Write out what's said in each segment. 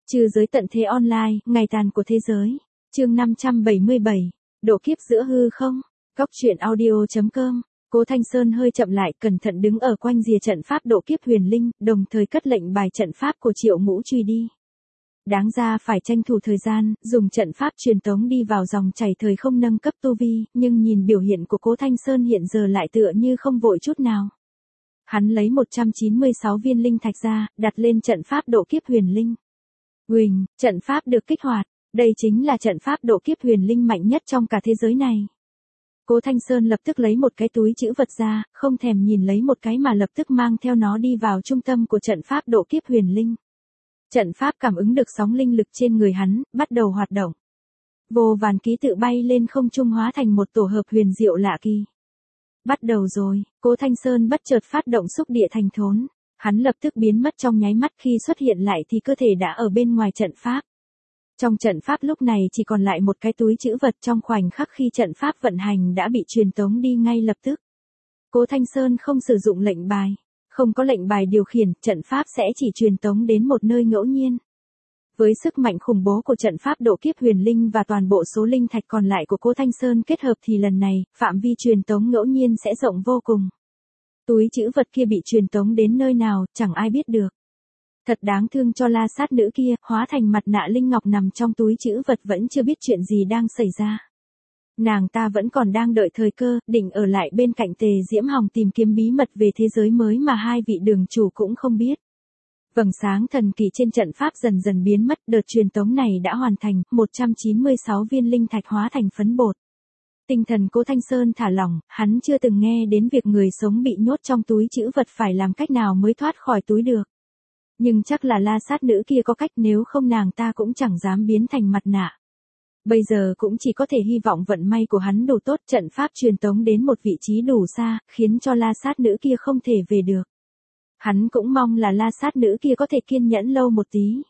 Trừ giới tận thế online, ngày tàn của thế giới. Chương 577. Độ kiếp giữa hư không. Góc truyện audio.com. Cố Thanh Sơn hơi chậm lại, cẩn thận đứng ở quanh rìa trận pháp độ kiếp huyền linh, đồng thời cất lệnh bài trận pháp của Triệu Ngũ truy đi. Đáng ra phải tranh thủ thời gian, dùng trận pháp truyền tống đi vào dòng chảy thời không nâng cấp tu vi, nhưng nhìn biểu hiện của Cố Thanh Sơn hiện giờ lại tựa như không vội chút nào. Hắn lấy 196 viên linh thạch ra, đặt lên trận pháp độ kiếp huyền linh. Huỳnh, trận pháp được kích hoạt, đây chính là trận pháp độ kiếp huyền linh mạnh nhất trong cả thế giới này. Cố Thanh Sơn lập tức lấy một cái túi trữ vật ra, không thèm nhìn lấy một cái mà lập tức mang theo nó đi vào trung tâm của trận pháp độ kiếp huyền linh. Trận pháp cảm ứng được sóng linh lực trên người hắn, bắt đầu hoạt động. Vô vàn ký tự bay lên không trung hóa thành một tổ hợp huyền diệu lạ kỳ. Bắt đầu rồi, Cố Thanh Sơn bất chợt phát động xúc địa thành thốn. Hắn lập tức biến mất trong nháy mắt, khi xuất hiện lại thì cơ thể đã ở bên ngoài trận pháp. Trong trận pháp lúc này chỉ còn lại một cái túi trữ vật, trong khoảnh khắc khi trận pháp vận hành đã bị truyền tống đi ngay lập tức. Cố Thanh Sơn không sử dụng lệnh bài. Không có lệnh bài điều khiển, trận pháp sẽ chỉ truyền tống đến một nơi ngẫu nhiên. Với sức mạnh khủng bố của trận pháp độ kiếp huyền linh và toàn bộ số linh thạch còn lại của Cố Thanh Sơn kết hợp thì lần này, phạm vi truyền tống ngẫu nhiên sẽ rộng vô cùng. Túi trữ vật kia bị truyền tống đến nơi nào, chẳng ai biết được. Thật đáng thương cho la sát nữ kia, hóa thành mặt nạ linh ngọc nằm trong túi trữ vật vẫn chưa biết chuyện gì đang xảy ra. Nàng ta vẫn còn đang đợi thời cơ, định ở lại bên cạnh Tề Diễm Hồng tìm kiếm bí mật về thế giới mới mà hai vị đường chủ cũng không biết. Vầng sáng thần kỳ trên trận pháp dần dần biến mất, đợt truyền tống này đã hoàn thành, 196 viên linh thạch hóa thành phấn bột. Tinh thần Cố Thanh Sơn thả lỏng, hắn chưa từng nghe đến việc người sống bị nhốt trong túi trữ vật phải làm cách nào mới thoát khỏi túi được. Nhưng chắc là la sát nữ kia có cách, nếu không nàng ta cũng chẳng dám biến thành mặt nạ. Bây giờ cũng chỉ có thể hy vọng vận may của hắn đủ tốt, trận pháp truyền tống đến một vị trí đủ xa, khiến cho la sát nữ kia không thể về được. Hắn cũng mong là la sát nữ kia có thể kiên nhẫn lâu một tí.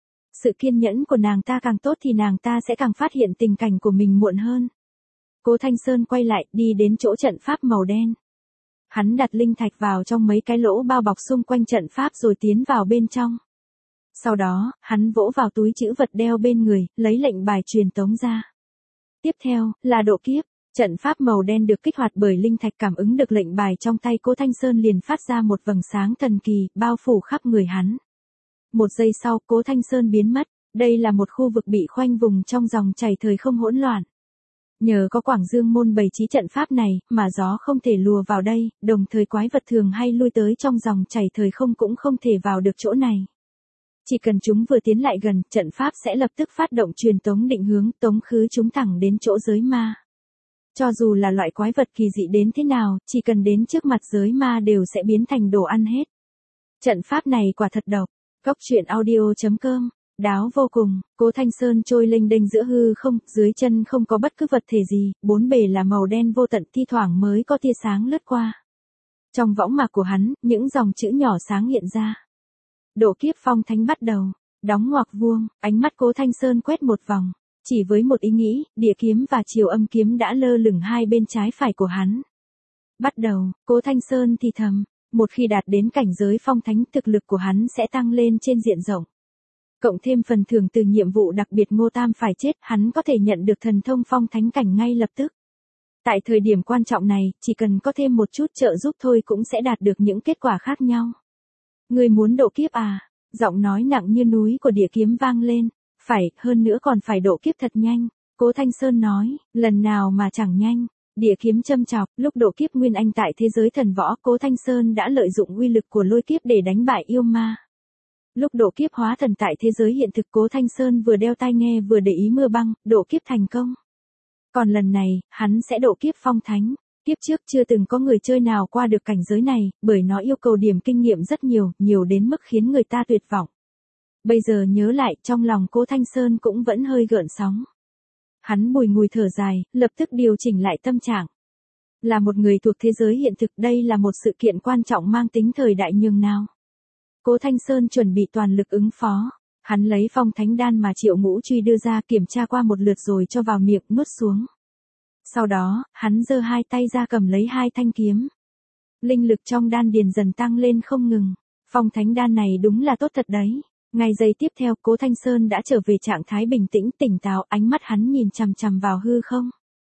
Sự kiên nhẫn của nàng ta càng tốt thì nàng ta sẽ càng phát hiện tình cảnh của mình muộn hơn. Cố Thanh Sơn quay lại, đi đến chỗ trận pháp màu đen. Hắn đặt linh thạch vào trong mấy cái lỗ bao bọc xung quanh trận pháp rồi tiến vào bên trong. Sau đó, hắn vỗ vào túi trữ vật đeo bên người, lấy lệnh bài truyền tống ra. Tiếp theo, là độ kiếp. Trận pháp màu đen được kích hoạt bởi linh thạch cảm ứng được lệnh bài trong tay Cố Thanh Sơn liền phát ra một vầng sáng thần kỳ, bao phủ khắp người hắn. Một giây sau, Cố Thanh Sơn biến mất. Đây là một khu vực bị khoanh vùng trong dòng chảy thời không hỗn loạn. Nhờ có Quảng Dương môn bày trí trận pháp này, mà gió không thể lùa vào đây, đồng thời quái vật thường hay lui tới trong dòng chảy thời không cũng không thể vào được chỗ này. Chỉ cần chúng vừa tiến lại gần, trận pháp sẽ lập tức phát động truyền tống định hướng, tống khứ chúng thẳng đến chỗ giới ma. Cho dù là loại quái vật kỳ dị đến thế nào, chỉ cần đến trước mặt giới ma đều sẽ biến thành đồ ăn hết. Trận pháp này quả thật độc. Góc truyện audio.com. Đáo vô cùng, Cố Thanh Sơn trôi lênh đênh giữa hư không, dưới chân không có bất cứ vật thể gì, bốn bề là màu đen vô tận, thi thoảng mới có tia sáng lướt qua. Trong võng mạc của hắn, những dòng chữ nhỏ sáng hiện ra. Độ kiếp phong thánh bắt đầu, đóng ngoặc vuông, ánh mắt Cố Thanh Sơn quét một vòng, chỉ với một ý nghĩ, địa kiếm và chiều âm kiếm đã lơ lửng hai bên trái phải của hắn. Bắt đầu, Cố Thanh Sơn thì thầm, một khi đạt đến cảnh giới phong thánh, thực lực của hắn sẽ tăng lên trên diện rộng. Cộng thêm phần thưởng từ nhiệm vụ đặc biệt Ngô Tam phải chết, hắn có thể nhận được thần thông phong thánh cảnh ngay lập tức. Tại thời điểm quan trọng này, chỉ cần có thêm một chút trợ giúp thôi cũng sẽ đạt được những kết quả khác nhau. Người muốn độ kiếp à? Giọng nói nặng như núi của địa kiếm vang lên. Phải, hơn nữa còn phải độ kiếp thật nhanh. Cố Thanh Sơn nói, lần nào mà chẳng nhanh. Địa kiếm châm chọc, lúc độ kiếp nguyên anh tại thế giới thần võ, Cố Thanh Sơn đã lợi dụng uy lực của lôi kiếp để đánh bại yêu ma. Lúc độ kiếp hóa thần tại thế giới hiện thực, Cố Thanh Sơn vừa đeo tai nghe vừa để ý mưa băng, độ kiếp thành công. Còn lần này, hắn sẽ độ kiếp phong thánh. Kiếp trước chưa từng có người chơi nào qua được cảnh giới này, bởi nó yêu cầu điểm kinh nghiệm rất nhiều, nhiều đến mức khiến người ta tuyệt vọng. Bây giờ nhớ lại, trong lòng Cố Thanh Sơn cũng vẫn hơi gợn sóng. Hắn bùi ngùi thở dài, lập tức điều chỉnh lại tâm trạng. Là một người thuộc thế giới hiện thực, đây là một sự kiện quan trọng mang tính thời đại nhường nào. Cố Thanh Sơn chuẩn bị toàn lực ứng phó. Hắn lấy phong thánh đan mà Triệu Ngũ truy đưa ra, kiểm tra qua một lượt rồi cho vào miệng, nuốt xuống. Sau đó, hắn giơ hai tay ra cầm lấy hai thanh kiếm. Linh lực trong đan điền dần tăng lên không ngừng. Phong thánh đan này đúng là tốt thật đấy. Ngay giây tiếp theo, Cố Thanh Sơn đã trở về trạng thái bình tĩnh, tỉnh táo, ánh mắt hắn nhìn chằm chằm vào hư không.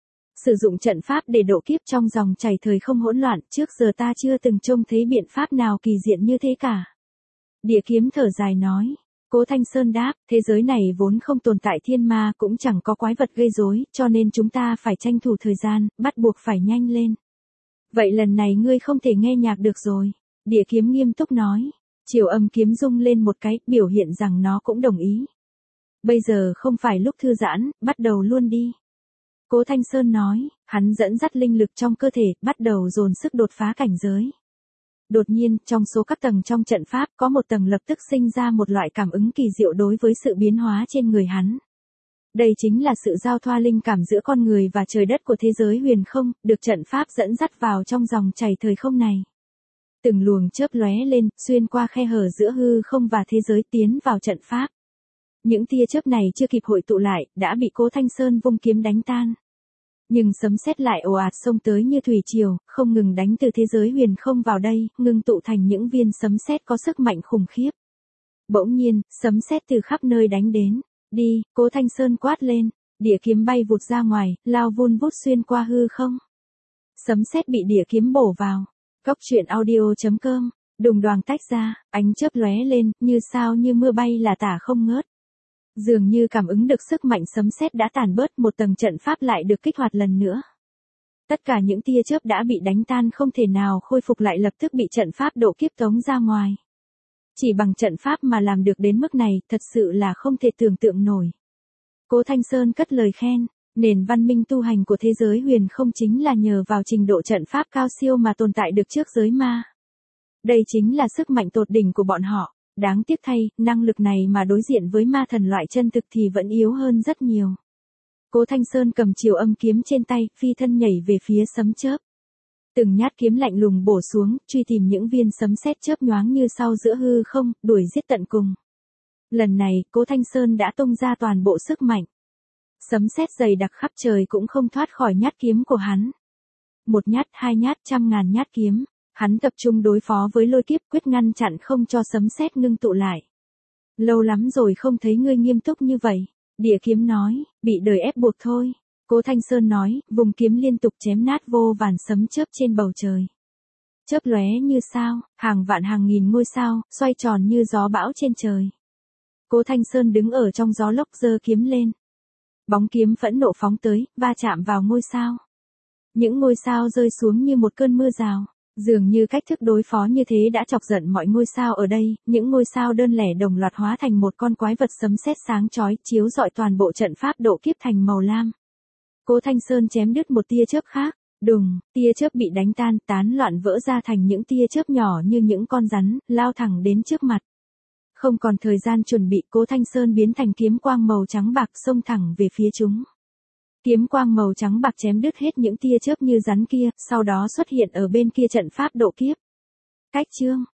Sử dụng trận pháp để độ kiếp trong dòng chảy thời không hỗn loạn, trước giờ ta chưa từng trông thấy biện pháp nào kỳ diệu như thế cả. Địa kiếm thở dài nói. Cố Thanh Sơn đáp, thế giới này vốn không tồn tại thiên ma, cũng chẳng có quái vật gây rối, cho nên chúng ta phải tranh thủ thời gian, bắt buộc phải nhanh lên. Vậy lần này ngươi không thể nghe nhạc được rồi. Địa kiếm nghiêm túc nói. Chiều Âm kiếm rung lên một cái, biểu hiện rằng nó cũng đồng ý. Bây giờ không phải lúc thư giãn, bắt đầu luôn đi. Cố Thanh Sơn nói, hắn dẫn dắt linh lực trong cơ thể, bắt đầu dồn sức đột phá cảnh giới. Đột nhiên, trong số các tầng trong trận pháp, có một tầng lập tức sinh ra một loại cảm ứng kỳ diệu đối với sự biến hóa trên người hắn. Đây chính là sự giao thoa linh cảm giữa con người và trời đất của thế giới huyền không, được trận pháp dẫn dắt vào trong dòng chảy thời không này. Từng luồng chớp lóe lên, xuyên qua khe hở giữa hư không và thế giới tiến vào trận pháp. Những tia chớp này chưa kịp hội tụ lại, đã bị Cố Thanh Sơn vung kiếm đánh tan. Nhưng sấm sét lại ồ ạt xông tới như thủy triều, không ngừng đánh từ thế giới huyền không vào đây, ngưng tụ thành những viên sấm sét có sức mạnh khủng khiếp. Bỗng nhiên, sấm sét từ khắp nơi đánh đến. Đi, Cố Thanh Sơn quát lên, địa kiếm bay vụt ra ngoài, lao vun vút xuyên qua hư không. Sấm sét bị địa kiếm bổ vào. Cốc truyện audio.com, đùng đoàng tách ra, ánh chớp lóe lên, như sao như mưa bay là tả không ngớt. Dường như cảm ứng được sức mạnh sấm sét đã tàn bớt, một tầng trận pháp lại được kích hoạt lần nữa. Tất cả những tia chớp đã bị đánh tan không thể nào khôi phục lại, lập tức bị trận pháp độ kiếp tống ra ngoài. Chỉ bằng trận pháp mà làm được đến mức này, thật sự là không thể tưởng tượng nổi. Cố Thanh Sơn cất lời khen, nền văn minh tu hành của thế giới huyền không chính là nhờ vào trình độ trận pháp cao siêu mà tồn tại được trước giới ma. Đây chính là sức mạnh tột đỉnh của bọn họ. Đáng tiếc thay, năng lực này mà đối diện với ma thần loại chân thực thì vẫn yếu hơn rất nhiều. Cố Thanh Sơn cầm Chiều Âm kiếm trên tay, phi thân nhảy về phía sấm chớp. Từng nhát kiếm lạnh lùng bổ xuống, truy tìm những viên sấm sét chớp nhoáng như sao giữa hư không, đuổi giết tận cùng. Lần này, Cố Thanh Sơn đã tung ra toàn bộ sức mạnh. Sấm sét dày đặc khắp trời cũng không thoát khỏi nhát kiếm của hắn. Một nhát, hai nhát, trăm ngàn nhát kiếm. Hắn tập trung đối phó với lôi kiếp, quyết ngăn chặn không cho sấm sét ngưng tụ lại. Lâu lắm rồi không thấy ngươi nghiêm túc như vậy. Địa kiếm nói, bị đời ép buộc thôi. Cố Thanh Sơn nói, vùng kiếm liên tục chém nát vô vàn sấm chớp trên bầu trời. Chớp lóe như sao, hàng vạn hàng nghìn ngôi sao, xoay tròn như gió bão trên trời. Cố Thanh Sơn đứng ở trong gió lốc giơ kiếm lên. Bóng kiếm phẫn nộ phóng tới, va chạm vào ngôi sao. Những ngôi sao rơi xuống như một cơn mưa rào. Dường như cách thức đối phó như thế đã chọc giận mọi ngôi sao ở đây, những ngôi sao đơn lẻ đồng loạt hóa thành một con quái vật sấm sét sáng chói, chiếu rọi toàn bộ trận pháp độ kiếp thành màu lam. Cố Thanh Sơn chém đứt một tia chớp khác, đùng, tia chớp bị đánh tan, tán loạn vỡ ra thành những tia chớp nhỏ như những con rắn, lao thẳng đến trước mặt. Không còn thời gian chuẩn bị, Cố Thanh Sơn biến thành kiếm quang màu trắng bạc xông thẳng về phía chúng. Kiếm quang màu trắng bạc chém đứt hết những tia chớp như rắn kia, sau đó xuất hiện ở bên kia trận pháp độ kiếp. Cách chương